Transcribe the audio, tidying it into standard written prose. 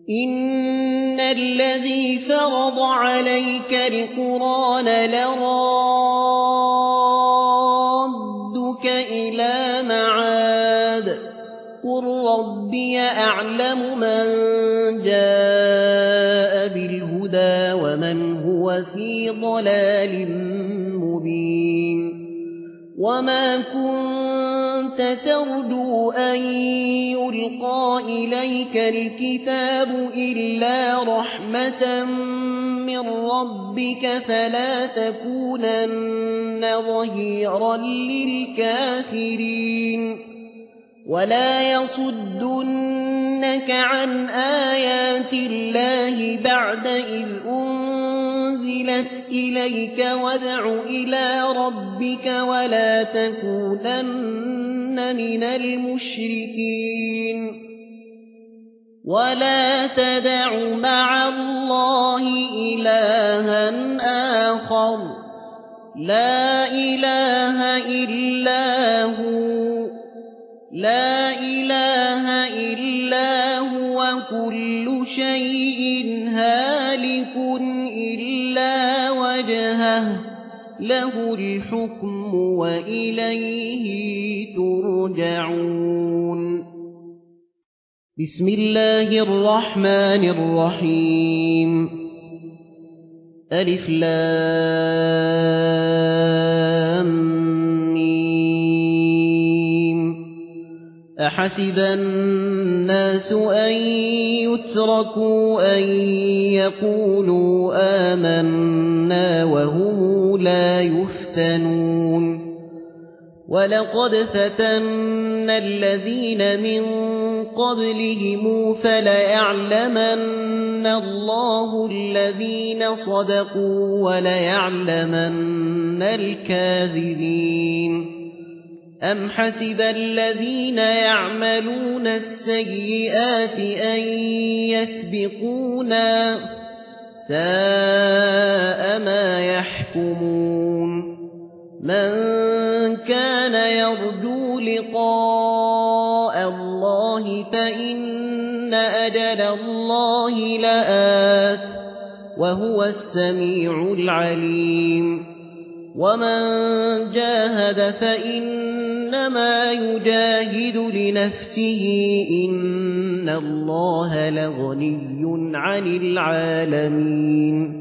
إن الذي فرض عليك القرآن لرادك إلى معاد قل ربي أعلم من جاء بالهدى ومن هو في ضلال مبين وما كنت ترجو أن يلقى إليك الكتاب إلا رحمة من ربك فلا تكونن ظهيرا للكافرين ولا يصدنك عن آيات الله بعد إذ أنزلت إليك وادع إلى ربك ولا تكونن من المشركين ولا تدع مع الله إلها آخر لا إله إلا هو كل شيء هالك إلا وجهه له الحكم وإليه ترجعون بسم الله الرحمن الرحيم ألف لام أحسب الناس أن يتركوا أن يقولوا آمنا وهم لا يفتنون ولقد فتنا الذين من قبلهم فليعلمن الله الذين صدقوا وليعلمن الكاذبين أم حسب الذين يعملون السيئات أن يسبقونا ساء ما يحكمون من كان يرجو لقاء الله فإن أجل الله لآت وهو السميع العليم ومن جاهد فإنما يجاهد لنفسه إن الله لغني عن العالمين